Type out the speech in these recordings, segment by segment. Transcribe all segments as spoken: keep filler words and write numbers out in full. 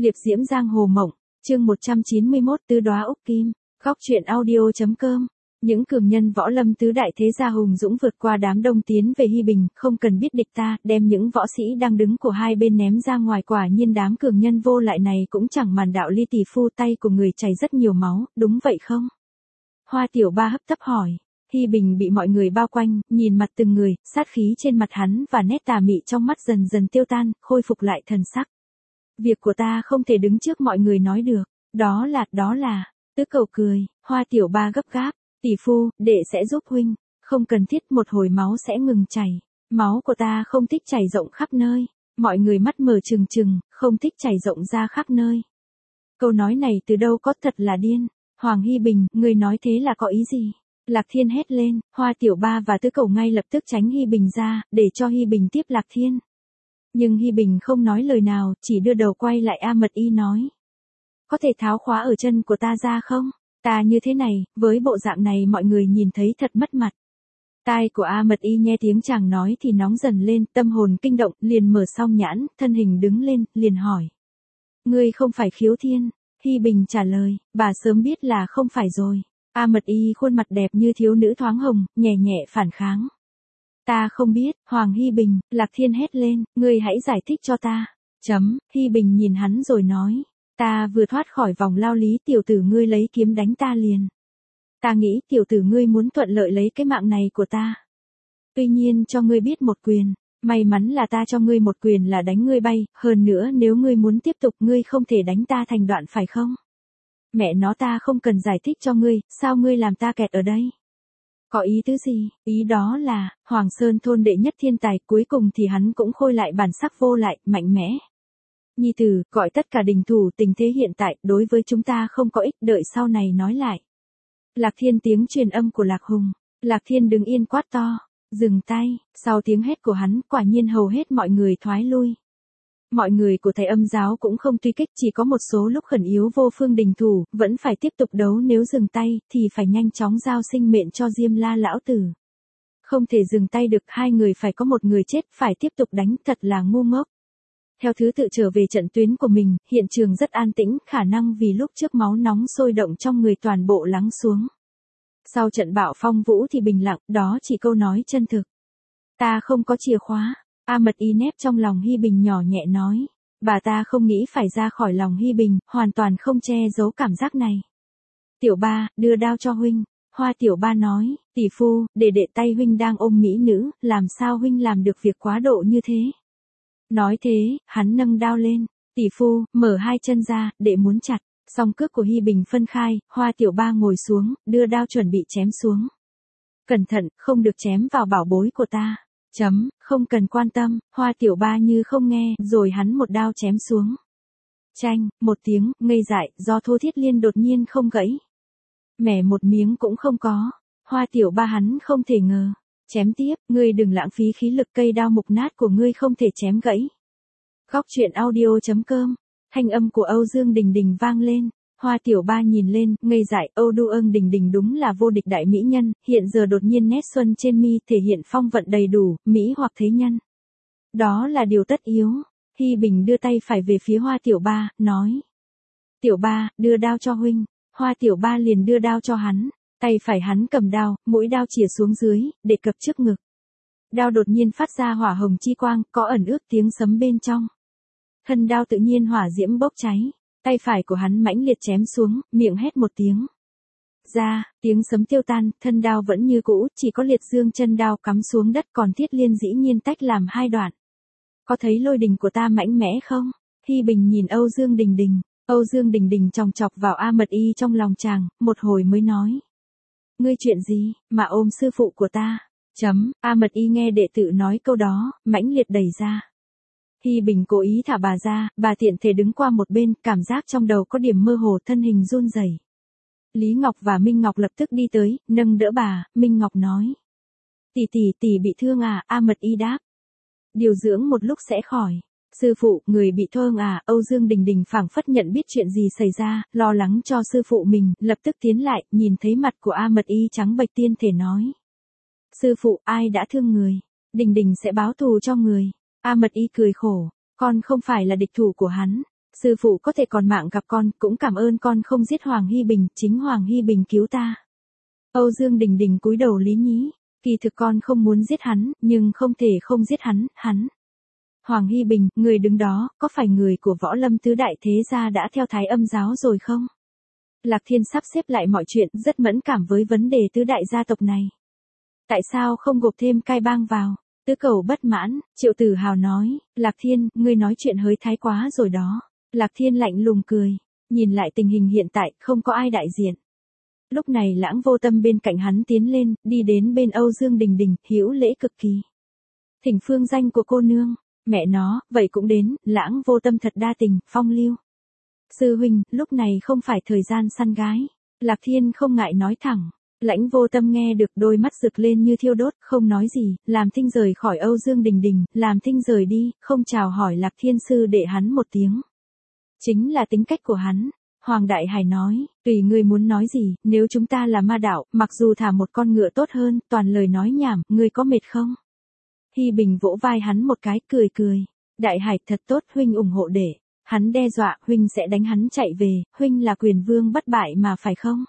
Liệp diễm giang hồ mộng, chương một trăm chín mươi mốt Tứ đóa úc kim, góc truyện audio.com. Những cường nhân võ lâm tứ đại thế gia hùng dũng vượt qua đám đông tiến về Hi Bình, không cần biết địch ta, đem những võ sĩ đang đứng của hai bên ném ra ngoài. Quả nhiên đám cường nhân vô lại này cũng chẳng màng đạo ly tỷ phu, tay của người chảy rất nhiều máu, đúng vậy không? Hoa Tiểu Ba hấp tấp hỏi. Hi Bình bị mọi người bao quanh, nhìn mặt từng người, sát khí trên mặt hắn và nét tà mị trong mắt dần dần tiêu tan, khôi phục lại thần sắc. Việc của ta không thể đứng trước mọi người nói được, đó là, đó là, Tứ Cầu cười. Hoa Tiểu Ba gấp gáp, tỷ phu, đệ sẽ giúp huynh, không cần thiết, một hồi máu sẽ ngừng chảy, máu của ta không thích chảy rộng khắp nơi. Mọi người mắt mở trừng trừng, không thích chảy rộng ra khắp nơi. Câu nói này từ đâu có, thật là điên. Hoàng Hi Bình, người nói thế là có ý gì? Lạc Thiên hét lên. Hoa Tiểu Ba và Tứ Cầu ngay lập tức tránh Hi Bình ra, để cho Hi Bình tiếp Lạc Thiên. Nhưng Hi Bình không nói lời nào, chỉ đưa đầu quay lại A Mật Y nói. Có thể tháo khóa ở chân của ta ra không? Ta như thế này, với bộ dạng này mọi người nhìn thấy thật mất mặt. Tai của A Mật Y nghe tiếng chàng nói thì nóng dần lên, tâm hồn kinh động, liền mở song nhãn, thân hình đứng lên, liền hỏi. Ngươi không phải Khiếu Thiên? Hi Bình trả lời, bà sớm biết là không phải rồi. A Mật Y khuôn mặt đẹp như thiếu nữ thoáng hồng, nhẹ nhẹ phản kháng. Ta không biết. Hoàng Hi Bình. Lạc Thiên hét lên, ngươi hãy giải thích cho ta. Chấm. Hi Bình nhìn hắn rồi nói. Ta vừa thoát khỏi vòng lao lý, tiểu tử ngươi lấy kiếm đánh ta liền. Ta nghĩ tiểu tử ngươi muốn thuận lợi lấy cái mạng này của ta. Tuy nhiên cho ngươi biết một quyền. May mắn là ta cho ngươi một quyền là đánh ngươi bay, hơn nữa nếu ngươi muốn tiếp tục ngươi không thể đánh ta thành đoạn phải không? Mẹ nó, ta không cần giải thích cho ngươi, sao ngươi làm ta kẹt ở đây? Có ý tứ gì? Ý đó là, Hoàng Sơn thôn đệ nhất thiên tài, cuối cùng thì hắn cũng khôi lại bản sắc vô lại, mạnh mẽ. Nhi tử, gọi tất cả đình thủ, tình thế hiện tại, đối với chúng ta không có ích, đợi sau này nói lại. Lạc Thiên, tiếng truyền âm của Lạc Hùng. Lạc Thiên đứng yên quát to, dừng tay. Sau tiếng hét của hắn, quả nhiên hầu hết mọi người thoái lui. Mọi người của thầy âm giáo cũng không truy kích, chỉ có một số lúc khẩn yếu vô phương đình thủ, vẫn phải tiếp tục đấu, nếu dừng tay, thì phải nhanh chóng giao sinh mệnh cho Diêm La lão tử. Không thể dừng tay được, hai người phải có một người chết, phải tiếp tục đánh, thật là ngu ngốc. Theo thứ tự trở về trận tuyến của mình, hiện trường rất an tĩnh, khả năng vì lúc trước máu nóng sôi động trong người toàn bộ lắng xuống. Sau trận bạo phong vũ thì bình lặng, đó chỉ câu nói chân thực. Ta không có chìa khóa. A Mật Y nép trong lòng Hi Bình nhỏ nhẹ nói. Bà ta không nghĩ phải ra khỏi lòng Hi Bình, hoàn toàn không che giấu cảm giác này. Tiểu Ba, đưa đao cho huynh. Hoa Tiểu Ba nói, tỷ phu, để đệ tay huynh đang ôm mỹ nữ, làm sao huynh làm được việc quá độ như thế? Nói thế, hắn nâng đao lên. Tỷ phu, mở hai chân ra, đệ muốn chặt. Song cước của Hi Bình phân khai, Hoa Tiểu Ba ngồi xuống, đưa đao chuẩn bị chém xuống. Cẩn thận, không được chém vào bảo bối của ta. Chấm, không cần quan tâm. Hoa Tiểu Ba như không nghe, rồi hắn một đao chém xuống. Chanh, một tiếng, ngây dại, do Thô Thiết Liên đột nhiên không gãy. Mẻ một miếng cũng không có. Hoa Tiểu Ba hắn không thể ngờ. Chém tiếp, ngươi đừng lãng phí khí lực, cây đao mục nát của ngươi không thể chém gãy. Góc truyện audio.com. Thanh âm của Âu Dương Đình Đình vang lên. Hoa Tiểu Ba nhìn lên, ngây dại, Âu Du Ưng Đình Đình đúng là vô địch đại mỹ nhân, hiện giờ đột nhiên nét xuân trên mi thể hiện phong vận đầy đủ, mỹ hoặc thế nhân. Đó là điều tất yếu. Hi Bình đưa tay phải về phía Hoa Tiểu Ba, nói. Tiểu Ba, đưa đao cho huynh. Hoa Tiểu Ba liền đưa đao cho hắn. Tay phải hắn cầm đao, mũi đao chìa xuống dưới, để cập trước ngực. Đao đột nhiên phát ra hỏa hồng chi quang, có ẩn ước tiếng sấm bên trong. Thân đao tự nhiên hỏa diễm bốc cháy. Tay phải của hắn mãnh liệt chém xuống, miệng hét một tiếng. Ra, tiếng sấm tiêu tan, thân đao vẫn như cũ, chỉ có liệt dương chân đao cắm xuống đất, còn Thiết Liên dĩ nhiên tách làm hai đoạn. Có thấy lôi đình của ta mạnh mẽ không? Hi Bình nhìn Âu Dương Đình Đình. Âu Dương Đình Đình chòng chọc vào A Mật Y trong lòng chàng, một hồi mới nói. Ngươi chuyện gì, mà ôm sư phụ của ta? Chấm, A Mật Y nghe đệ tử nói câu đó, mãnh liệt đẩy ra. Hi Bình cố ý thả bà ra, bà tiện thể đứng qua một bên, cảm giác trong đầu có điểm mơ hồ, thân hình run rẩy. Lý Ngọc và Minh Ngọc lập tức đi tới, nâng đỡ bà. Minh Ngọc nói. Tỷ tỷ, tỷ bị thương à? A Mật Y đáp. Điều dưỡng một lúc sẽ khỏi. Sư phụ, người bị thương à? Âu Dương Đình Đình phảng phất nhận biết chuyện gì xảy ra, lo lắng cho sư phụ mình, lập tức tiến lại, nhìn thấy mặt của A Mật Y trắng bệch, tiên thể nói. Sư phụ, ai đã thương người? Đình Đình sẽ báo thù cho người. A Mật Y cười khổ, con không phải là địch thủ của hắn. Sư phụ có thể còn mạng gặp con, cũng cảm ơn con không giết Hoàng Hy Bình, chính Hoàng Hy Bình cứu ta. Âu Dương Đình Đình cúi đầu lý nhí, kỳ thực con không muốn giết hắn, nhưng không thể không giết hắn, hắn. Hoàng Hy Bình, người đứng đó, có phải người của Võ Lâm tứ đại thế gia đã theo Thái Âm giáo rồi không? Lạc Thiên sắp xếp lại mọi chuyện, rất mẫn cảm với vấn đề tứ đại gia tộc này. Tại sao không gộp thêm Cai Bang vào? Tứ Cầu bất mãn, Triệu Tử Hào nói, Lạc Thiên, ngươi nói chuyện hơi thái quá rồi đó. Lạc Thiên lạnh lùng cười, nhìn lại tình hình hiện tại, không có ai đại diện. Lúc này Lãng Vô Tâm bên cạnh hắn tiến lên, đi đến bên Âu Dương Đình Đình, hữu lễ cực kỳ. Thỉnh phương danh của cô nương, mẹ nó, vậy cũng đến, Lãng Vô Tâm thật đa tình, phong lưu. Sư huynh, lúc này không phải thời gian săn gái. Lạc Thiên không ngại nói thẳng. Lãnh Vô Tâm nghe được đôi mắt rực lên như thiêu đốt, không nói gì, làm thinh rời khỏi Âu Dương Đình Đình, làm thinh rời đi, không chào hỏi Lạc Thiên sư đệ hắn một tiếng. Chính là tính cách của hắn. Hoàng Đại Hải nói, tùy ngươi muốn nói gì, nếu chúng ta là ma đạo, mặc dù thả một con ngựa tốt hơn, toàn lời nói nhảm, ngươi có mệt không? Hy Bình vỗ vai hắn một cái, cười cười. Đại Hải thật tốt, huynh ủng hộ để. Hắn đe dọa, huynh sẽ đánh hắn chạy về, huynh là quyền vương bất bại mà phải không?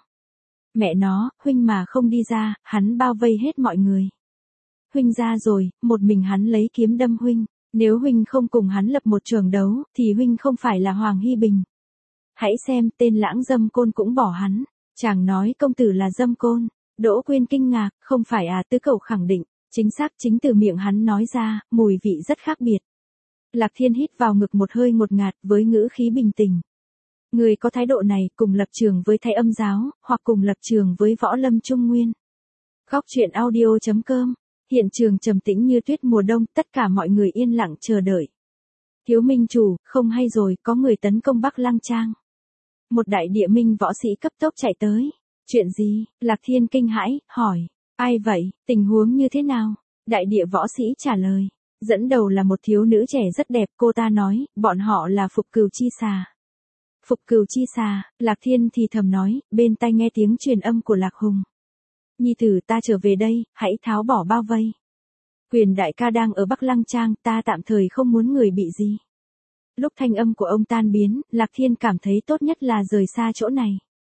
Mẹ nó, huynh mà không đi ra, hắn bao vây hết mọi người. Huynh ra rồi, một mình hắn lấy kiếm đâm huynh. Nếu huynh không cùng hắn lập một trường đấu, thì huynh không phải là Hoàng Hy Bình. Hãy xem, tên Lãng Dâm Côn cũng bỏ hắn. Chàng nói công tử là Dâm Côn. Đỗ Quyên kinh ngạc, không phải à? Tứ Cầu khẳng định, chính xác chính từ miệng hắn nói ra, mùi vị rất khác biệt. Lạc Thiên hít vào ngực một hơi ngột ngạt với ngữ khí bình tĩnh. Người có thái độ này, cùng lập trường với Thái Âm giáo, hoặc cùng lập trường với Võ Lâm Trung Nguyên. Góc truyện audio chấm com. Hiện trường trầm tĩnh như tuyết mùa đông, tất cả mọi người yên lặng chờ đợi. Thiếu minh chủ, không hay rồi, có người tấn công Bắc Lăng Trang. Một đại địa minh võ sĩ cấp tốc chạy tới. Chuyện gì? Lạc Thiên kinh hãi, hỏi. Ai vậy? Tình huống như thế nào? Đại địa võ sĩ trả lời. Dẫn đầu là một thiếu nữ trẻ rất đẹp, cô ta nói, bọn họ là Phục Cừu Chi Xà. Phục Cừu Chi Xà, Lạc Thiên thì thầm nói, bên tai nghe tiếng truyền âm của Lạc Hùng. Nhi tử ta trở về đây, hãy tháo bỏ bao vây. Quyền đại ca đang ở Bắc Lăng Trang, ta tạm thời không muốn người bị gì. Lúc thanh âm của ông tan biến, Lạc Thiên cảm thấy tốt nhất là rời xa chỗ này.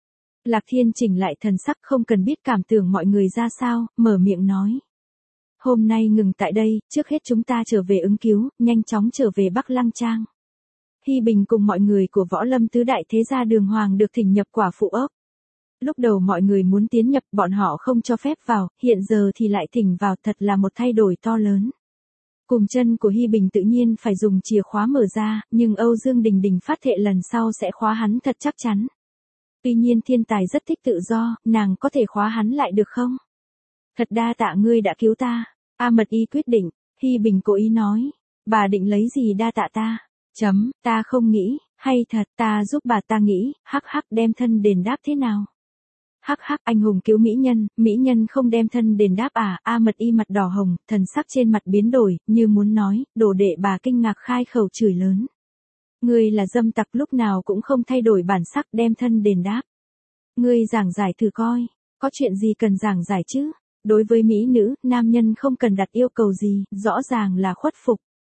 Lạc Thiên chỉnh lại thần sắc không cần biết cảm tưởng mọi người ra sao, mở miệng nói. Hôm nay ngừng tại đây, trước hết chúng ta trở về ứng cứu, nhanh chóng trở về Bắc Lăng Trang. Hy Bình cùng mọi người của Võ Lâm tứ đại thế gia Đường Hoàng được thỉnh nhập Quả Phụ ốc. Lúc đầu mọi người muốn tiến nhập, bọn họ không cho phép vào, hiện giờ thì lại thỉnh vào, thật là một thay đổi to lớn. Cùng chân của Hy Bình tự nhiên phải dùng chìa khóa mở ra, nhưng Âu Dương Đình Đình phát thệ lần sau sẽ khóa hắn thật chắc chắn. Tuy nhiên thiên tài rất thích tự do, nàng có thể khóa hắn lại được không? Thật đa tạ ngươi đã cứu ta. A Mật Y quyết định, Hy Bình cố ý nói. Bà định lấy gì đa tạ ta? Chấm, ta không nghĩ, hay thật, ta giúp bà ta nghĩ, hắc hắc đem thân đền đáp thế nào? Hắc hắc anh hùng cứu mỹ nhân, mỹ nhân không đem thân đền đáp à? A Mật Y mặt đỏ hồng, thần sắc trên mặt biến đổi, như muốn nói, đồ đệ bà kinh ngạc khai khẩu chửi lớn. Ngươi là dâm tặc lúc nào cũng không thay đổi bản sắc đem thân đền đáp. Ngươi giảng giải thử coi, có chuyện gì cần giảng giải chứ? Đối với mỹ nữ, nam nhân không cần đặt yêu cầu gì, rõ ràng là khuất phục.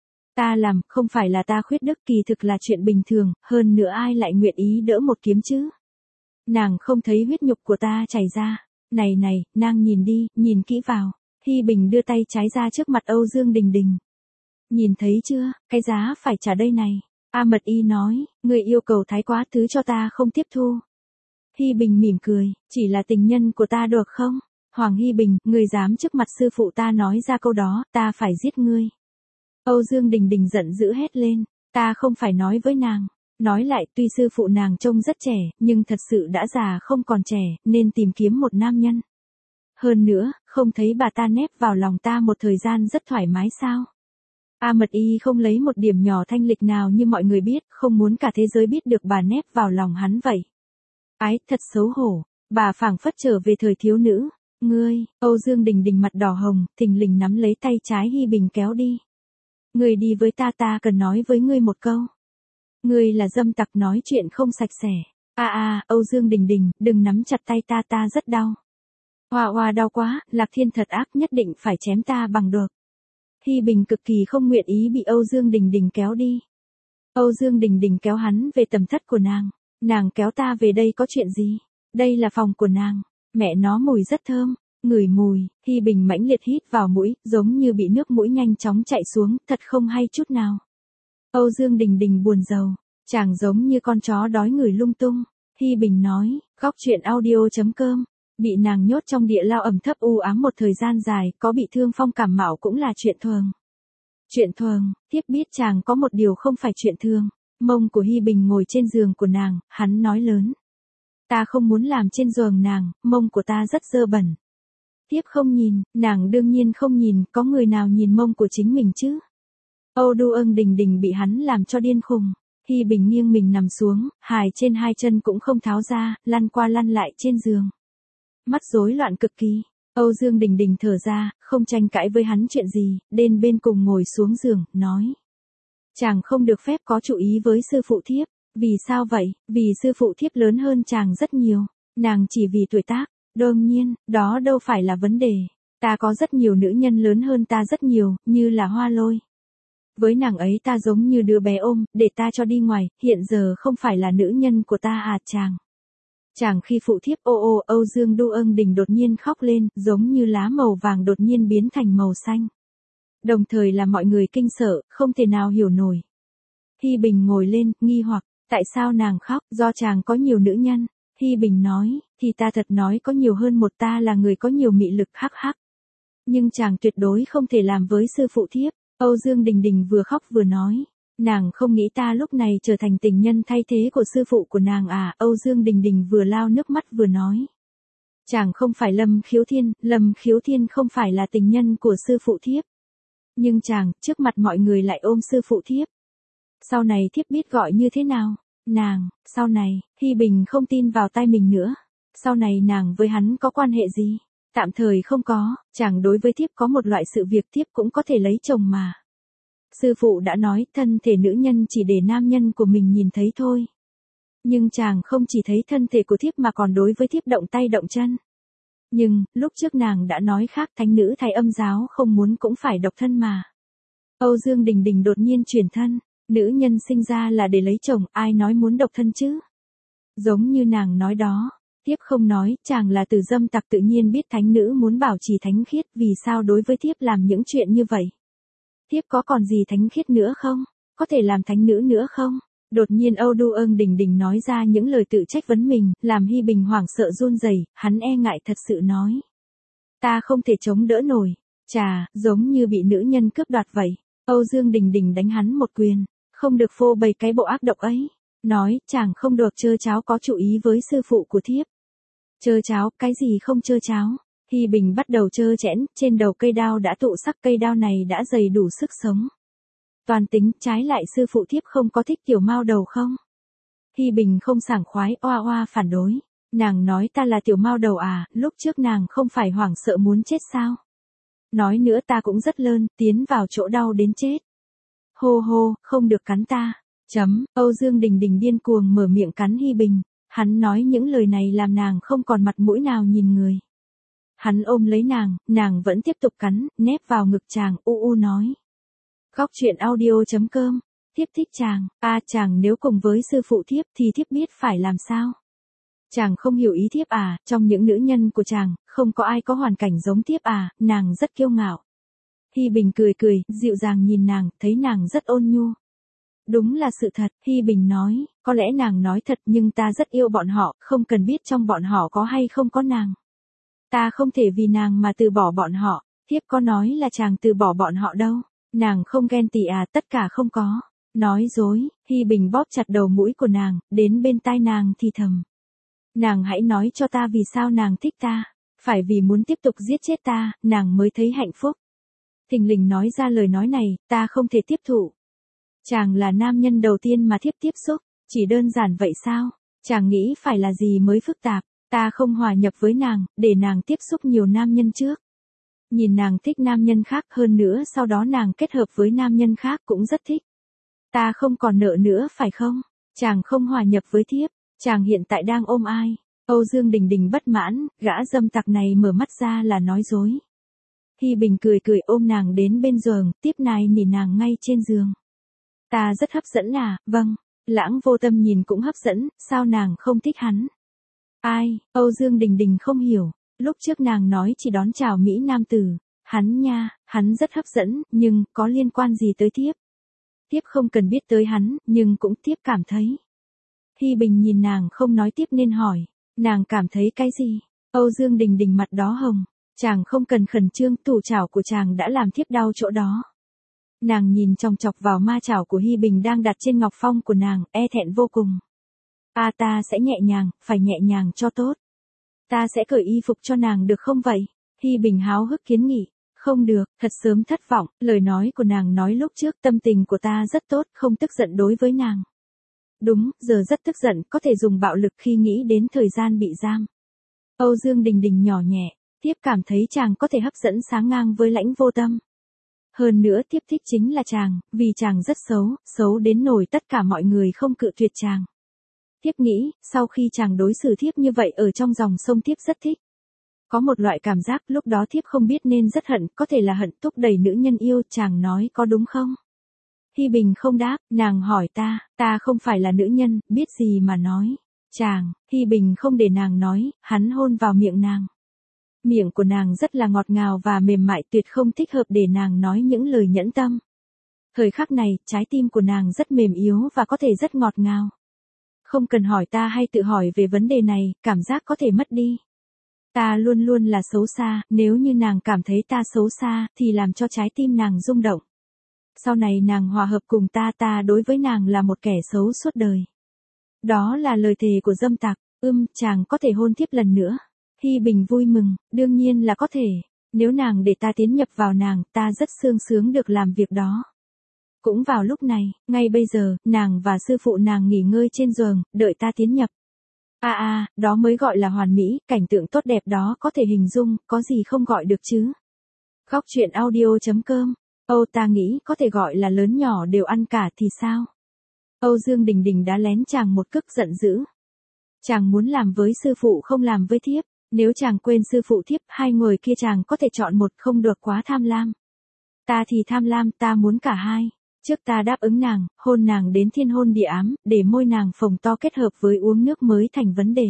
Ta làm, không phải là ta khuyết đức, kỳ thực là chuyện bình thường, hơn nữa ai lại nguyện ý đỡ một kiếm chứ? Nàng không thấy huyết nhục của ta chảy ra. Này này, nàng nhìn đi, nhìn kỹ vào. Hy Bình đưa tay trái ra trước mặt Âu Dương Đình Đình. Nhìn thấy chưa, cái giá phải trả đây này. A Mật Y nói, người yêu cầu thái quá thứ cho ta không tiếp thu. Hy Bình mỉm cười, chỉ là tình nhân của ta được không? Hoàng Hy Bình, người dám trước mặt sư phụ ta nói ra câu đó, ta phải giết ngươi. Âu Dương Đình Đình giận dữ hét lên, ta không phải nói với nàng. Nói lại, tuy sư phụ nàng trông rất trẻ, nhưng thật sự đã già không còn trẻ, nên tìm kiếm một nam nhân. Hơn nữa, không thấy bà ta nép vào lòng ta một thời gian rất thoải mái sao? A Mật Y không lấy một điểm nhỏ thanh lịch nào như mọi người biết, không muốn cả thế giới biết được bà nép vào lòng hắn vậy. Ái, thật xấu hổ, bà phảng phất trở về thời thiếu nữ. Ngươi, Âu Dương Đình Đình mặt đỏ hồng, thình lình nắm lấy tay trái Hy Bình kéo đi. Ngươi đi với ta, ta cần nói với ngươi một câu. Ngươi là dâm tặc nói chuyện không sạch sẽ. A a, Âu Dương Đình Đình, đừng nắm chặt tay ta, ta rất đau. Hoa hoa đau quá, Lạc Thiên thật ác, nhất định phải chém ta bằng được. Hy Bình cực kỳ không nguyện ý bị Âu Dương Đình Đình kéo đi. Âu Dương Đình Đình kéo hắn về tầm thất của nàng. Nàng kéo ta về đây có chuyện gì? Đây là phòng của nàng. Mẹ nó mùi rất thơm. Ngửi mùi, Hi Bình mãnh liệt hít vào mũi, giống như bị nước mũi nhanh chóng chạy xuống, thật không hay chút nào. Âu Dương Đình Đình buồn rầu. Chàng giống như con chó đói người lung tung. Hi Bình nói, góc chuyện audio.com. Bị nàng nhốt trong địa lao ẩm thấp u ám một thời gian dài, có bị thương phong cảm mạo cũng là chuyện thường. Chuyện thường, thiếp biết chàng có một điều không phải chuyện thường. Mông của Hi Bình ngồi trên giường của nàng, hắn nói lớn. Ta không muốn làm trên giường nàng, mông của ta rất dơ bẩn. Thiếp không nhìn, nàng đương nhiên không nhìn, có người nào nhìn mông của chính mình chứ? Âu Du Ưng Đình Đình bị hắn làm cho điên khùng. Hi Bình nghiêng mình nằm xuống, hài trên hai chân cũng không tháo ra, lăn qua lăn lại trên giường. Mắt rối loạn cực kỳ. Âu Dương Đình Đình thở ra, không tranh cãi với hắn chuyện gì, đến bên cùng ngồi xuống giường, nói. Chàng không được phép có chủ ý với sư phụ thiếp. Vì sao vậy? Vì sư phụ thiếp lớn hơn chàng rất nhiều. Nàng chỉ vì tuổi tác. Đương nhiên, đó đâu phải là vấn đề. Ta có rất nhiều nữ nhân lớn hơn ta rất nhiều, như là Hoa Lôi. Với nàng ấy ta giống như đứa bé ôm, để ta cho đi ngoài, hiện giờ không phải là nữ nhân của ta à chàng. Chàng khi phụ thiếp ô ô Âu Dương Du Ưng Đình đột nhiên khóc lên, giống như lá màu vàng đột nhiên biến thành màu xanh. Đồng thời là mọi người kinh sợ, không thể nào hiểu nổi. Hi Bình ngồi lên, nghi hoặc, tại sao nàng khóc, do chàng có nhiều nữ nhân. Hi Bình nói, thì ta thật nói có nhiều hơn một, ta là người có nhiều mị lực hắc hắc. Nhưng chàng tuyệt đối không thể làm với sư phụ thiếp. Âu Dương Đình Đình vừa khóc vừa nói. Nàng không nghĩ ta lúc này trở thành tình nhân thay thế của sư phụ của nàng à. Âu Dương Đình Đình vừa lau nước mắt vừa nói. Chàng không phải Lâm Khiếu Thiên, Lâm Khiếu Thiên không phải là tình nhân của sư phụ thiếp. Nhưng chàng, trước mặt mọi người lại ôm sư phụ thiếp. Sau này thiếp biết gọi như thế nào? Nàng, sau này, Hi Bình không tin vào tai mình nữa. Sau này nàng với hắn có quan hệ gì? Tạm thời không có, chàng đối với thiếp có một loại sự việc thiếp cũng có thể lấy chồng mà. Sư phụ đã nói thân thể nữ nhân chỉ để nam nhân của mình nhìn thấy thôi. Nhưng chàng không chỉ thấy thân thể của thiếp mà còn đối với thiếp động tay động chân. Nhưng, lúc trước nàng đã nói khác, thánh nữ thay âm giáo không muốn cũng phải độc thân mà. Âu Dương Đình Đình đột nhiên chuyển thân. Nữ nhân sinh ra là để lấy chồng, ai nói muốn độc thân chứ? Giống như nàng nói đó. Thiếp không nói, chàng là từ dâm tặc tự nhiên biết thánh nữ muốn bảo trì thánh khiết, vì sao đối với thiếp làm những chuyện như vậy? Thiếp có còn gì thánh khiết nữa không? Có thể làm thánh nữ nữa không? Đột nhiên Âu Du Ưng Đình Đình nói ra những lời tự trách vấn mình, làm Hi Bình hoảng sợ run rẩy, hắn e ngại thật sự nói. Ta không thể chống đỡ nổi. Chà, giống như bị nữ nhân cướp đoạt vậy. Âu Dương Đình Đình đánh hắn một quyền. Không được phô bày cái bộ ác độc ấy. Nói, chàng không được chơ cháo có chủ ý với sư phụ của thiếp. Chơ cháo, cái gì không chơ cháo? Hi Bình bắt đầu chơ chẽn, trên đầu cây đao đã tụ sắc, cây đao này đã dày đủ sức sống. Toàn tính, trái lại sư phụ thiếp không có thích tiểu mao đầu không? Hi Bình không sảng khoái, oa oa phản đối. Nàng nói ta là tiểu mao đầu à, lúc trước nàng không phải hoảng sợ muốn chết sao? Nói nữa ta cũng rất lơn, tiến vào chỗ đau đến chết. Hô hô, không được cắn ta. Chấm, Âu Dương Đình Đình điên cuồng mở miệng cắn Hi Bình. Hắn nói những lời này làm nàng không còn mặt mũi nào nhìn người. Hắn ôm lấy nàng, nàng vẫn tiếp tục cắn, nép vào ngực chàng, u u nói. Góc chuyện audio.com, thiếp thích chàng, a à, chàng nếu cùng với sư phụ thiếp thì thiếp biết phải làm sao. Chàng không hiểu ý thiếp à, trong những nữ nhân của chàng, không có ai có hoàn cảnh giống thiếp à, nàng rất kiêu ngạo. Hi Bình cười cười, dịu dàng nhìn nàng, thấy nàng rất ôn nhu. Đúng là sự thật, Hi Bình nói, có lẽ nàng nói thật nhưng ta rất yêu bọn họ, không cần biết trong bọn họ có hay không có nàng. Ta không thể vì nàng mà từ bỏ bọn họ, thiếp có nói là chàng từ bỏ bọn họ đâu, nàng không ghen tị à, tất cả không có. Nói dối, Hi Bình bóp chặt đầu mũi của nàng, đến bên tai nàng thì thầm. Nàng hãy nói cho ta vì sao nàng thích ta, phải vì muốn tiếp tục giết chết ta, nàng mới thấy hạnh phúc. Thình lình nói ra lời nói này, ta không thể tiếp thụ. Chàng là nam nhân đầu tiên mà thiếp tiếp xúc, chỉ đơn giản vậy sao? Chàng nghĩ phải là gì mới phức tạp, ta không hòa nhập với nàng, để nàng tiếp xúc nhiều nam nhân trước. Nhìn nàng thích nam nhân khác hơn nữa sau đó nàng kết hợp với nam nhân khác cũng rất thích. Ta không còn nợ nữa phải không? Chàng không hòa nhập với thiếp, chàng hiện tại đang ôm ai? Âu Dương Đình Đình bất mãn, gã dâm tặc này mở mắt ra là nói dối. Hi Bình cười cười ôm nàng đến bên giường, tiếp nài nỉ nàng ngay trên giường. Ta rất hấp dẫn à, vâng. Lãng Vô Tâm nhìn cũng hấp dẫn, sao nàng không thích hắn? Ai, Âu Dương Đình Đình không hiểu, lúc trước nàng nói chỉ đón chào Mỹ Nam tử. Hắn nha, hắn rất hấp dẫn, nhưng có liên quan gì tới Thiếp? Thiếp không cần biết tới hắn, nhưng cũng Thiếp cảm thấy. Hi Bình nhìn nàng không nói tiếp nên hỏi, nàng cảm thấy cái gì? Âu Dương Đình Đình mặt đó hồng, chàng không cần khẩn trương, tủ chảo của chàng đã làm Thiếp đau chỗ đó. Nàng nhìn chòng chọc vào ma chảo của Hi Bình đang đặt trên ngọc phong của nàng, e thẹn vô cùng. A ta sẽ nhẹ nhàng, phải nhẹ nhàng cho tốt. Ta sẽ cởi y phục cho nàng được không vậy? Hi Bình háo hức kiến nghị. Không được, thật sớm thất vọng, lời nói của nàng nói lúc trước tâm tình của ta rất tốt, không tức giận đối với nàng. Đúng, giờ rất tức giận, có thể dùng bạo lực khi nghĩ đến thời gian bị giam. Âu Dương Đình Đình nhỏ nhẹ, Tiếp cảm thấy chàng có thể hấp dẫn sáng ngang với Lãnh Vô Tâm. Hơn nữa Tiếp thích chính là chàng, vì chàng rất xấu, xấu đến nổi tất cả mọi người không cự tuyệt chàng. Tiếp nghĩ, sau khi chàng đối xử Thiếp như vậy ở trong dòng sông Tiếp rất thích. Có một loại cảm giác lúc đó Thiếp không biết nên rất hận, có thể là hận thúc đẩy nữ nhân yêu, chàng nói có đúng không? Hi Bình không đáp, nàng hỏi ta, ta không phải là nữ nhân, biết gì mà nói. Chàng, Hi Bình không để nàng nói, hắn hôn vào miệng nàng. Miệng của nàng rất là ngọt ngào và mềm mại, tuyệt không thích hợp để nàng nói những lời nhẫn tâm. Thời khắc này, trái tim của nàng rất mềm yếu và có thể rất ngọt ngào. Không cần hỏi ta hay tự hỏi về vấn đề này, cảm giác có thể mất đi. Ta luôn luôn là xấu xa, nếu như nàng cảm thấy ta xấu xa, thì làm cho trái tim nàng rung động. Sau này nàng hòa hợp cùng ta, ta đối với nàng là một kẻ xấu suốt đời. Đó là lời thề của dâm tặc, ưm, chàng có thể hôn Thiếp lần nữa. Hi Bình vui mừng, đương nhiên là có thể, nếu nàng để ta tiến nhập vào nàng, ta rất sương sướng được làm việc đó. Cũng vào lúc này, ngay bây giờ, nàng và sư phụ nàng nghỉ ngơi trên giường, đợi ta tiến nhập. À à, đó mới gọi là hoàn mỹ, cảnh tượng tốt đẹp đó có thể hình dung, có gì không gọi được chứ. Góc truyện audio chấm com. Âu ta nghĩ có thể gọi là lớn nhỏ đều ăn cả thì sao? Âu Dương Đình Đình đã lén chàng một cước giận dữ. Chàng muốn làm với sư phụ không làm với Thiếp, nếu chàng quên sư phụ Thiếp, hai người kia chàng có thể chọn một, không được quá tham lam. Ta thì tham lam, ta muốn cả hai. Trước ta đáp ứng nàng, hôn nàng đến thiên hôn địa ám, để môi nàng phồng to kết hợp với uống nước mới thành vấn đề.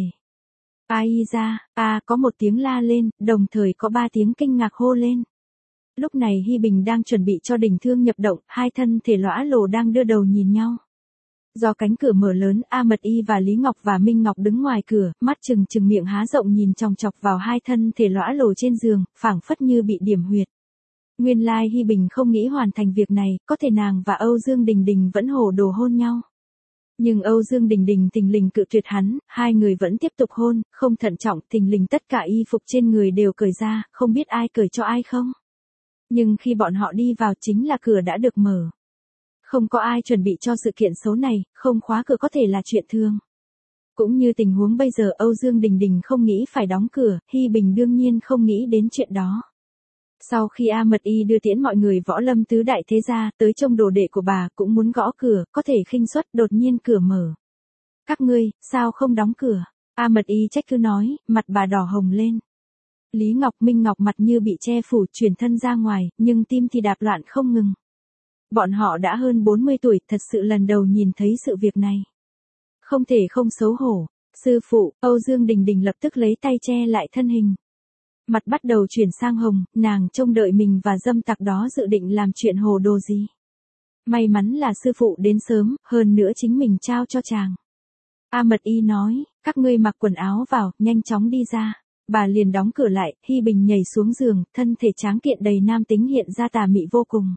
Ai ra, a có một tiếng la lên, đồng thời có ba tiếng kinh ngạc hô lên. Lúc này Hi Bình đang chuẩn bị cho đình thương nhập động, hai thân thể lõa lồ đang đưa đầu nhìn nhau. Do cánh cửa mở lớn, A Mật Y và Lý Ngọc và Minh Ngọc đứng ngoài cửa, mắt trừng trừng miệng há rộng nhìn chòng chọc vào hai thân thể lõa lồ trên giường, phảng phất như bị điểm huyệt. Nguyên lai Hi Bình không nghĩ hoàn thành việc này, có thể nàng và Âu Dương Đình Đình vẫn hồ đồ hôn nhau. Nhưng Âu Dương Đình Đình thình lình cự tuyệt hắn, hai người vẫn tiếp tục hôn, không thận trọng, thình lình tất cả y phục trên người đều cởi ra, không biết ai cởi cho ai không. Nhưng khi bọn họ đi vào chính là cửa đã được mở. Không có ai chuẩn bị cho sự kiện xấu này, không khóa cửa có thể là chuyện thường. Cũng như tình huống bây giờ Âu Dương Đình Đình không nghĩ phải đóng cửa, Hi Bình đương nhiên không nghĩ đến chuyện đó. Sau khi A Mật Y đưa tiễn mọi người võ lâm tứ đại thế gia, tới trông đồ đệ của bà cũng muốn gõ cửa, có thể khinh suất, đột nhiên cửa mở. Các ngươi, sao không đóng cửa? A Mật Y trách cứ nói, mặt bà đỏ hồng lên. Lý Ngọc Minh Ngọc mặt như bị che phủ, chuyển thân ra ngoài, nhưng tim thì đạp loạn không ngừng. Bọn họ đã hơn bốn mươi tuổi, thật sự lần đầu nhìn thấy sự việc này. Không thể không xấu hổ. Sư phụ, Âu Dương Đình Đình lập tức lấy tay che lại thân hình. Mặt bắt đầu chuyển sang hồng, nàng trông đợi mình và dâm tặc đó dự định làm chuyện hồ đồ gì. May mắn là sư phụ đến sớm, hơn nữa chính mình trao cho chàng. A Mật Y nói, các ngươi mặc quần áo vào, nhanh chóng đi ra. Bà liền đóng cửa lại, Hi Bình nhảy xuống giường, thân thể tráng kiện đầy nam tính hiện ra tà mị vô cùng.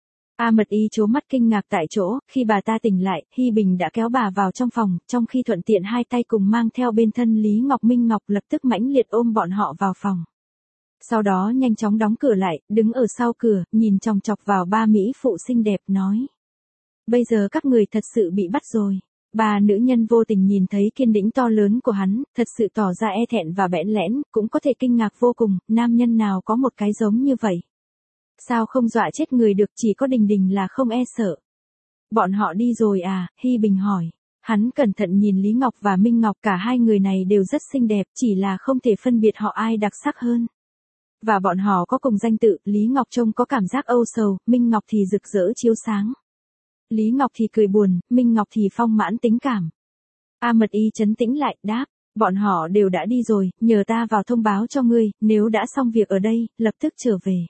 A Mật Y trố mắt kinh ngạc tại chỗ, khi bà ta tỉnh lại, Hi Bình đã kéo bà vào trong phòng, trong khi thuận tiện hai tay cùng mang theo bên thân Lý Ngọc Minh Ngọc lập tức mãnh liệt ôm bọn họ vào phòng. Sau đó nhanh chóng đóng cửa lại, đứng ở sau cửa, nhìn chòng chọc vào ba mỹ phụ xinh đẹp nói. Bây giờ các người thật sự bị bắt rồi. Bà nữ nhân vô tình nhìn thấy kiên đĩnh to lớn của hắn, thật sự tỏ ra e thẹn và bẽn lẽn, cũng có thể kinh ngạc vô cùng, nam nhân nào có một cái giống như vậy. Sao không dọa chết người được, chỉ có Đình Đình là không e sợ. Bọn họ đi rồi à, Hi Bình hỏi. Hắn cẩn thận nhìn Lý Ngọc và Minh Ngọc, cả hai người này đều rất xinh đẹp, chỉ là không thể phân biệt họ ai đặc sắc hơn. Và bọn họ có cùng danh tự, Lý Ngọc trông có cảm giác âu sầu, Minh Ngọc thì rực rỡ chiếu sáng. Lý Ngọc thì cười buồn, Minh Ngọc thì phong mãn tính cảm. A Mật Y trấn tĩnh lại, đáp, bọn họ đều đã đi rồi, nhờ ta vào thông báo cho ngươi, nếu đã xong việc ở đây, lập tức trở về.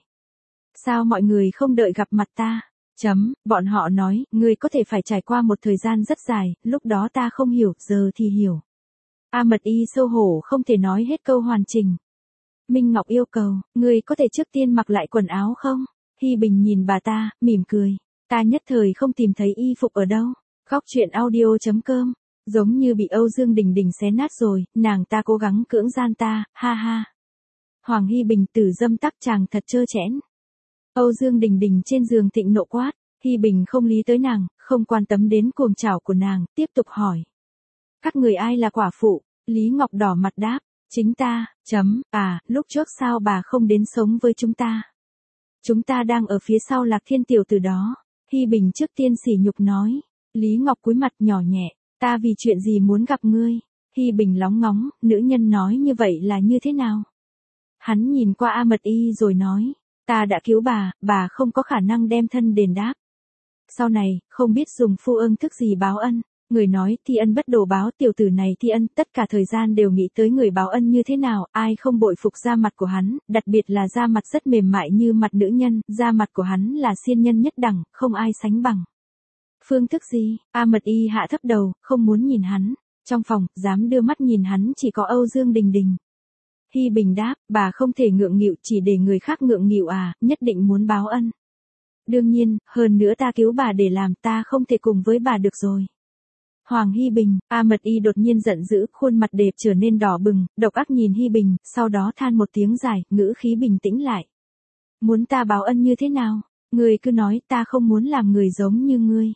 Sao mọi người không đợi gặp mặt ta? Chấm, bọn họ nói, ngươi có thể phải trải qua một thời gian rất dài, lúc đó ta không hiểu, giờ thì hiểu. A Mật Y xấu hổ không thể nói hết câu hoàn chỉnh. Minh Ngọc yêu cầu, ngươi có thể trước tiên mặc lại quần áo không? Hi Bình nhìn bà ta, mỉm cười. Ta nhất thời không tìm thấy y phục ở đâu. Khóc chuyện audio chấm com. Giống như bị Âu Dương Đình Đình xé nát rồi, nàng ta cố gắng cưỡng gian ta, ha ha. Hoàng Hi Bình tử dâm tắc chàng thật trơ trẽn. Âu Dương Đình Đình trên giường thịnh nộ quát, Hi Bình không lý tới nàng, không quan tâm đến cuồng trảo của nàng, tiếp tục hỏi. Các người ai là quả phụ? Lý Ngọc đỏ mặt đáp, chính ta, chấm, à, lúc trước sao bà không đến sống với chúng ta? Chúng ta đang ở phía sau Lạc Thiên tiểu tử đó. Hi Bình trước tiên sỉ nhục nói. Lý Ngọc cúi mặt nhỏ nhẹ, ta vì chuyện gì muốn gặp ngươi? Hi Bình lóng ngóng, nữ nhân nói như vậy là như thế nào? Hắn nhìn qua A Mật Y rồi nói, ta đã cứu bà, bà không có khả năng đem thân đền đáp. Sau này, không biết dùng phu ương thức gì báo ân. Người nói thi ân bất đổ báo, tiểu tử này thi ân, tất cả thời gian đều nghĩ tới người báo ân như thế nào, ai không bội phục da mặt của hắn, đặc biệt là da mặt rất mềm mại như mặt nữ nhân, da mặt của hắn là xiên nhân nhất đẳng, không ai sánh bằng. Phương thức gì? A Mật Y hạ thấp đầu, không muốn nhìn hắn. Trong phòng, dám đưa mắt nhìn hắn chỉ có Âu Dương Đình Đình. Hi Bình đáp, bà không thể ngượng nghịu chỉ để người khác ngượng nghịu à, nhất định muốn báo ân. Đương nhiên, hơn nữa ta cứu bà để làm, ta không thể cùng với bà được rồi. Hoàng Hi Bình, A Mật Y đột nhiên giận dữ, khuôn mặt đẹp trở nên đỏ bừng, độc ác nhìn Hi Bình, sau đó than một tiếng dài, ngữ khí bình tĩnh lại. Muốn ta báo ân như thế nào? Ngươi cứ nói, ta không muốn làm người giống như ngươi.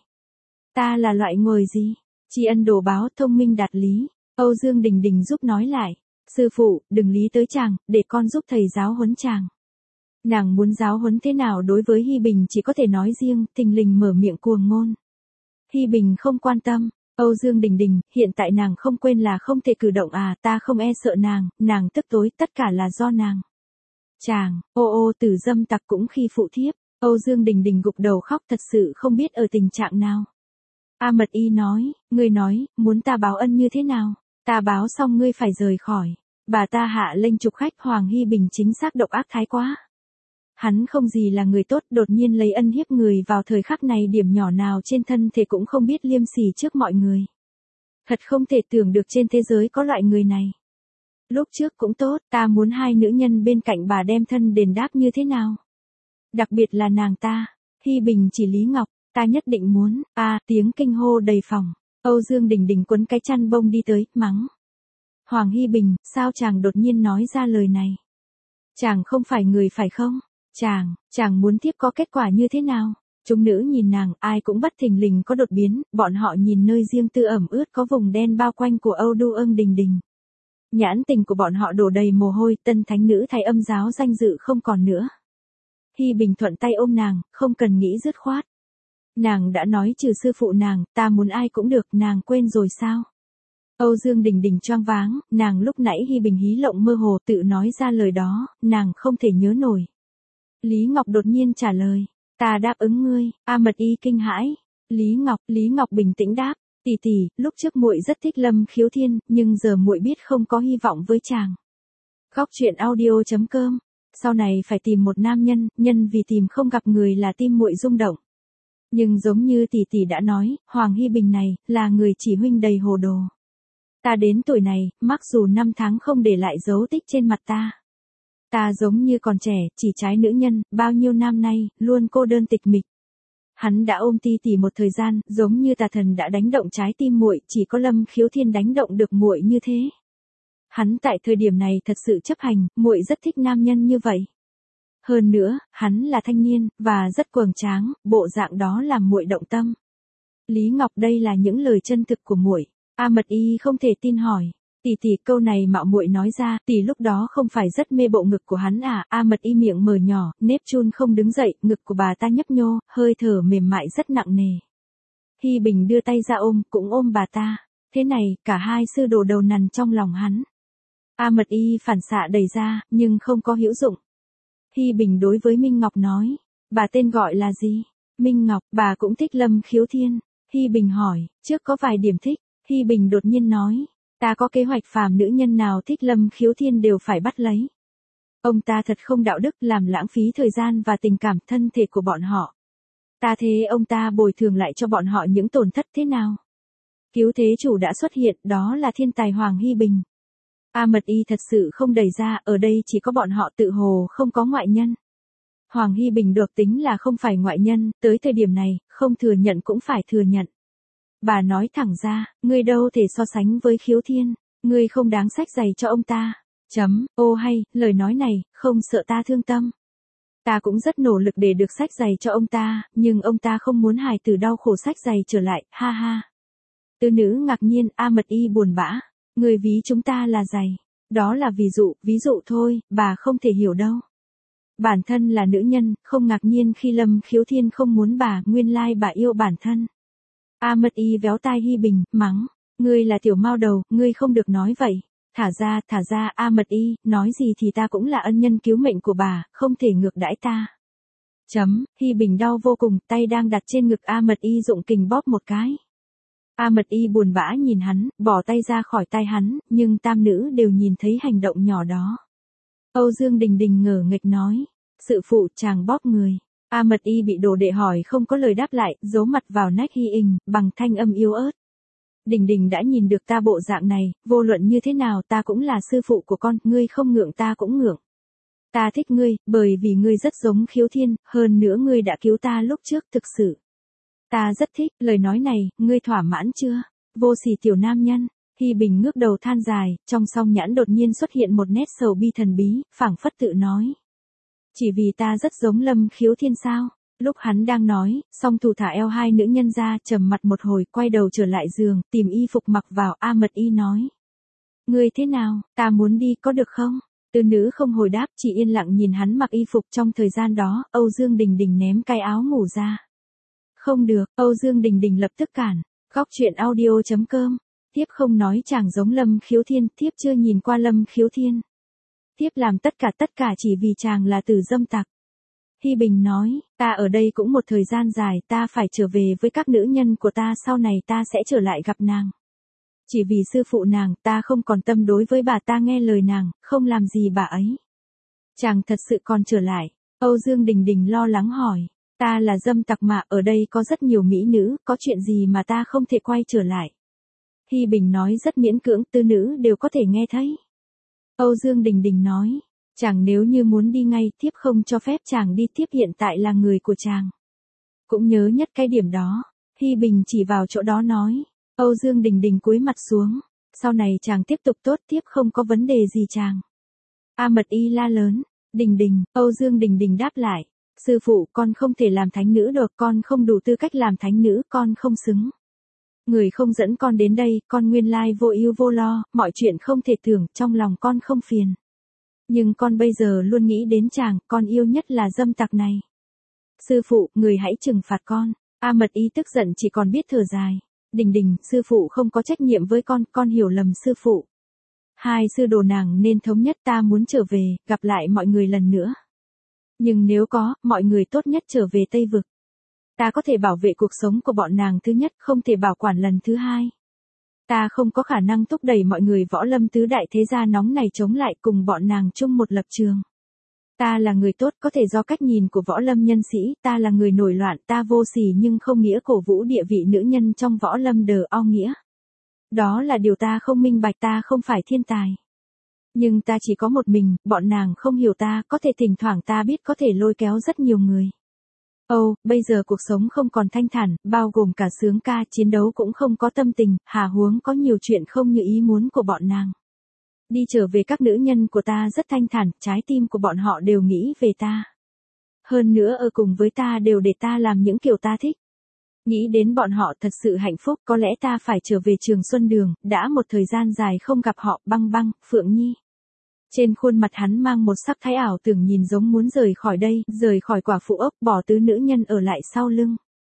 Ta là loại người gì? Tri ân đồ báo, thông minh đạt lý. Âu Dương Đình Đình giúp nói lại. Sư phụ, đừng lý tới chàng, để con giúp thầy giáo huấn chàng. Nàng muốn giáo huấn thế nào đối với Hi Bình chỉ có thể nói riêng, thình lình mở miệng cuồng ngôn. Hi Bình không quan tâm. Âu Dương Đình Đình, hiện tại nàng không quên là không thể cử động à, ta không e sợ nàng, nàng tức tối, tất cả là do nàng. Chàng, ô ô tử dâm tặc cũng khi phụ thiếp. Âu Dương Đình Đình gục đầu khóc, thật sự không biết ở tình trạng nào. A Mật Y nói, ngươi nói, muốn ta báo ân như thế nào? Ta báo xong ngươi phải rời khỏi. Bà ta hạ lệnh trục khách. Hoàng Hi Bình chính xác độc ác thái quá. Hắn không gì là người tốt, đột nhiên lấy ân hiếp người vào thời khắc này, điểm nhỏ nào trên thân thể cũng không biết liêm sỉ trước mọi người. Thật không thể tưởng được trên thế giới có loại người này. Lúc trước cũng tốt, ta muốn hai nữ nhân bên cạnh bà đem thân đền đáp như thế nào? Đặc biệt là nàng ta. Hi Bình chỉ Lý Ngọc, ta nhất định muốn, a à, tiếng kinh hô đầy phòng. Âu Dương Đình Đình quấn cái chăn bông đi tới, mắng. Hoàng Hi Bình, sao chàng đột nhiên nói ra lời này? Chàng không phải người phải không? Chàng, chàng muốn tiếp có kết quả như thế nào? Chúng nữ nhìn nàng, ai cũng bất thình lình có đột biến, bọn họ nhìn nơi riêng tư ẩm ướt có vùng đen bao quanh của Âu Du Ưng Đình Đình. Nhãn tình của bọn họ đổ đầy mồ hôi, tân thánh nữ thay âm giáo danh dự không còn nữa. Hi Bình thuận tay ôm nàng, không cần nghĩ dứt khoát. Nàng đã nói trừ sư phụ nàng, ta muốn ai cũng được, nàng quên rồi sao? Âu Dương Đình Đình choáng váng, nàng lúc nãy Hi Bình hí lộng mơ hồ tự nói ra lời đó, nàng không thể nhớ nổi. Lý Ngọc đột nhiên trả lời, ta đáp ứng ngươi. A Mật Y kinh hãi. Lý Ngọc, Lý Ngọc bình tĩnh đáp, tỷ tỷ, lúc trước muội rất thích Lâm Khiếu Thiên, nhưng giờ muội biết không có hy vọng với chàng. Khóc chuyện audio chấm com. Sau này phải tìm một nam nhân, nhân vì tìm không gặp người là tim muội rung động. Nhưng giống như tỷ tỷ đã nói, Hoàng Hi Bình này là người chỉ huynh đầy hồ đồ. Ta đến tuổi này, mặc dù năm tháng không để lại dấu tích trên mặt ta. Ta giống như còn trẻ, chỉ trái nữ nhân, bao nhiêu năm nay, luôn cô đơn tịch mịch. Hắn đã ôm Ti tỷ một thời gian, giống như tà thần đã đánh động trái tim muội, chỉ có Lâm Khiếu Thiên đánh động được muội như thế. Hắn tại thời điểm này thật sự chấp hành, muội rất thích nam nhân như vậy. Hơn nữa, hắn là thanh niên và rất cường tráng, bộ dạng đó làm muội động tâm. Lý Ngọc, đây là những lời chân thực của muội. A Mật Y không thể tin hỏi. Tỷ tỷ, câu này mạo muội nói ra, tỷ lúc đó không phải rất mê bộ ngực của hắn à? A Mật Y miệng mở nhỏ, nếp chun không đứng dậy, ngực của bà ta nhấp nhô, hơi thở mềm mại rất nặng nề. Hi Bình đưa tay ra ôm, cũng ôm bà ta. Thế này, cả hai sư đồ đầu nằn trong lòng hắn. A Mật Y phản xạ đẩy ra, nhưng không có hữu dụng. Hi Bình đối với Minh Ngọc nói, bà tên gọi là gì? Minh Ngọc, bà cũng thích Lâm Khiếu Thiên. Hi Bình hỏi, trước có vài điểm thích. Hi Bình đột nhiên nói, ta có kế hoạch phàm nữ nhân nào thích Lâm Khiếu Thiên đều phải bắt lấy. Ông ta thật không đạo đức, làm lãng phí thời gian và tình cảm thân thể của bọn họ. Ta thế ông ta bồi thường lại cho bọn họ những tổn thất thế nào? Cứu thế chủ đã xuất hiện, đó là thiên tài Hoàng Hi Bình. A Mật Y thật sự không đẩy ra, ở đây chỉ có bọn họ tự hồ không có ngoại nhân. Hoàng Hi Bình được tính là không phải ngoại nhân, tới thời điểm này, không thừa nhận cũng phải thừa nhận. Bà nói thẳng ra, ngươi đâu thể so sánh với Khiếu Thiên, ngươi không đáng xách giày cho ông ta. Chấm, ô hay, lời nói này, không sợ ta thương tâm. Ta cũng rất nỗ lực để được xách giày cho ông ta, nhưng ông ta không muốn hài tử đau khổ xách giày trở lại, ha ha. Tư nữ ngạc nhiên, A Mật Y buồn bã, người ví chúng ta là giày. Đó là ví dụ, ví dụ thôi, bà không thể hiểu đâu. Bản thân là nữ nhân, không ngạc nhiên khi Lâm Khiếu Thiên không muốn bà, nguyên lai bà yêu bản thân. A Mật Y véo tai Hi Bình, mắng, ngươi là tiểu mao đầu, ngươi không được nói vậy. Thả ra, thả ra, A Mật Y, nói gì thì ta cũng là ân nhân cứu mệnh của bà, không thể ngược đãi ta. Chấm, Hi Bình đau vô cùng, tay đang đặt trên ngực A Mật Y dụng kình bóp một cái. A Mật Y buồn bã nhìn hắn, bỏ tay ra khỏi tay hắn, nhưng tam nữ đều nhìn thấy hành động nhỏ đó. Âu Dương Đình Đình ngờ nghệch nói, sự phụ chàng bóp người. A Mật Y bị đồ đệ hỏi không có lời đáp lại, giấu mặt vào nách Hi Ình, bằng thanh âm yếu ớt. Đình Đình đã nhìn được ta bộ dạng này, vô luận như thế nào ta cũng là sư phụ của con, ngươi không ngượng ta cũng ngượng. Ta thích ngươi, bởi vì ngươi rất giống Khiếu Thiên, hơn nữa ngươi đã cứu ta lúc trước thực sự. Ta rất thích, lời nói này, ngươi thỏa mãn chưa? Vô sỉ tiểu nam nhân. Hi Bình ngước đầu than dài, trong song nhãn đột nhiên xuất hiện một nét sầu bi thần bí, phảng phất tự nói. Chỉ vì ta rất giống Lâm Khiếu Thiên sao? Lúc hắn đang nói, song thủ thả eo hai nữ nhân ra, trầm mặt một hồi, quay đầu trở lại giường, tìm y phục mặc vào. A Mật Y nói. Ngươi thế nào, ta muốn đi có được không? Tư nữ không hồi đáp, chỉ yên lặng nhìn hắn mặc y phục. Trong thời gian đó, Âu Dương Đình Đình ném cái áo ngủ ra. Không được, Âu Dương Đình Đình lập tức cản. Góc truyện audio chấm com. Tiếp không nói chàng giống Lâm Khiếu Thiên, tiếp chưa nhìn qua Lâm Khiếu Thiên. Tiếp làm tất cả tất cả chỉ vì chàng là tử dâm tặc. Hi Bình nói, ta ở đây cũng một thời gian dài, ta phải trở về với các nữ nhân của ta, sau này ta sẽ trở lại gặp nàng. Chỉ vì sư phụ nàng, ta không còn tâm đối với bà, ta nghe lời nàng, không làm gì bà ấy. Chàng thật sự còn trở lại. Âu Dương Đình Đình lo lắng hỏi, ta là dâm tặc mà, ở đây có rất nhiều mỹ nữ, có chuyện gì mà ta không thể quay trở lại. Hi Bình nói rất miễn cưỡng, tư nữ đều có thể nghe thấy. Âu Dương Đình Đình nói, chàng nếu như muốn đi ngay, tiếp không cho phép chàng đi tiếp, hiện tại là người của chàng. Cũng nhớ nhất cái điểm đó. Hi Bình chỉ vào chỗ đó nói. Âu Dương Đình Đình cúi mặt xuống. Sau này chàng tiếp tục tốt, tiếp không có vấn đề gì chàng. A Mật Y la lớn. Đình Đình, Âu Dương Đình Đình đáp lại. Sư phụ, con không thể làm thánh nữ được, con không đủ tư cách làm thánh nữ, con không xứng. Người không dẫn con đến đây, con nguyên lai vô ưu vô lo, mọi chuyện không thể tưởng, trong lòng con không phiền. Nhưng con bây giờ luôn nghĩ đến chàng, con yêu nhất là dâm tặc này. Sư phụ, người hãy trừng phạt con. A Mật Y tức giận chỉ còn biết thở dài. Đình Đình, sư phụ không có trách nhiệm với con, con hiểu lầm sư phụ. Hai sư đồ nàng nên thống nhất, ta muốn trở về, gặp lại mọi người lần nữa. Nhưng nếu có, mọi người tốt nhất trở về Tây Vực. Ta có thể bảo vệ cuộc sống của bọn nàng thứ nhất, không thể bảo quản lần thứ hai. Ta không có khả năng thúc đẩy mọi người võ lâm tứ đại thế gia nóng này chống lại cùng bọn nàng chung một lập trường. Ta là người tốt, có thể do cách nhìn của võ lâm nhân sĩ, ta là người nổi loạn, ta vô sỉ nhưng không nghĩa cổ vũ địa vị nữ nhân trong võ lâm đờ o nghĩa. Đó là điều ta không minh bạch, ta không phải thiên tài. Nhưng ta chỉ có một mình, bọn nàng không hiểu ta, có thể thỉnh thoảng ta biết có thể lôi kéo rất nhiều người. Ồ, oh, bây giờ cuộc sống không còn thanh thản, bao gồm cả sướng ca, chiến đấu cũng không có tâm tình, hà huống có nhiều chuyện không như ý muốn của bọn nàng. Đi trở về các nữ nhân của ta rất thanh thản, trái tim của bọn họ đều nghĩ về ta. Hơn nữa ở cùng với ta đều để ta làm những kiểu ta thích. Nghĩ đến bọn họ thật sự hạnh phúc, có lẽ ta phải trở về Trường Xuân Đường, đã một thời gian dài không gặp họ. Băng Băng, Phượng Nhi. Trên khuôn mặt hắn mang một sắc thái ảo tưởng nhìn giống muốn rời khỏi đây, rời khỏi quả phụ ốc, bỏ tứ nữ nhân ở lại sau lưng.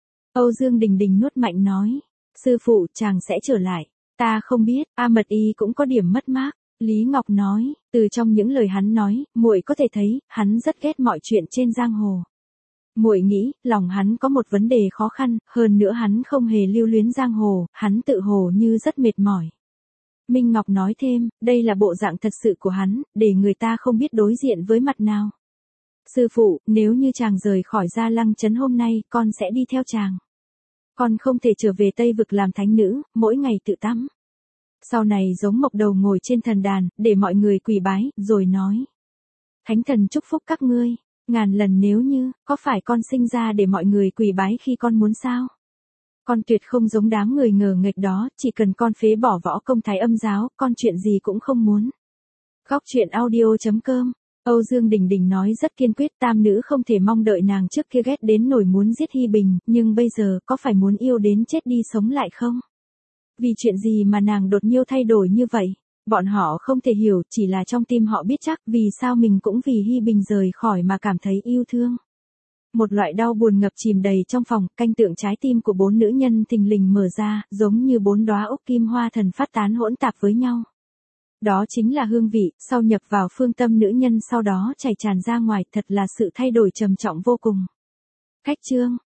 Âu Dương Đình Đình nuốt mạnh nói, sư phụ, chàng sẽ trở lại. Ta không biết, A Mật Y cũng có điểm mất mát. Lý Ngọc nói, từ trong những lời hắn nói, muội có thể thấy, hắn rất ghét mọi chuyện trên giang hồ. Muội nghĩ, lòng hắn có một vấn đề khó khăn, hơn nữa hắn không hề lưu luyến giang hồ, hắn tự hồ như rất mệt mỏi. Minh Ngọc nói thêm, đây là bộ dạng thật sự của hắn, để người ta không biết đối diện với mặt nào. Sư phụ, nếu như chàng rời khỏi Gia Lăng Trấn hôm nay, con sẽ đi theo chàng. Con không thể trở về Tây Vực làm thánh nữ, mỗi ngày tự tắm. Sau này giống mộc đầu ngồi trên thần đàn, để mọi người quỳ bái, rồi nói. Thánh thần chúc phúc các ngươi, ngàn lần nếu như, có phải con sinh ra để mọi người quỳ bái khi con muốn sao? Con tuyệt không giống đám người ngờ nghệch đó, chỉ cần con phế bỏ võ công thái âm giáo, con chuyện gì cũng không muốn. Góc truyện audio chấm com. Âu Dương Đình Đình nói rất kiên quyết, tam nữ không thể mong đợi nàng trước kia ghét đến nổi muốn giết Hy Bình, nhưng bây giờ có phải muốn yêu đến chết đi sống lại không? Vì chuyện gì mà nàng đột nhiên thay đổi như vậy? Bọn họ không thể hiểu, chỉ là trong tim họ biết chắc vì sao mình cũng vì Hy Bình rời khỏi mà cảm thấy yêu thương. Một loại đau buồn ngập chìm đầy trong phòng, canh tượng trái tim của bốn nữ nhân thình lình mở ra, giống như bốn đóa úc kim hoa thần phát tán hỗn tạp với nhau. Đó chính là hương vị, sau nhập vào phương tâm nữ nhân sau đó chảy tràn ra ngoài, thật là sự thay đổi trầm trọng vô cùng. Khách chương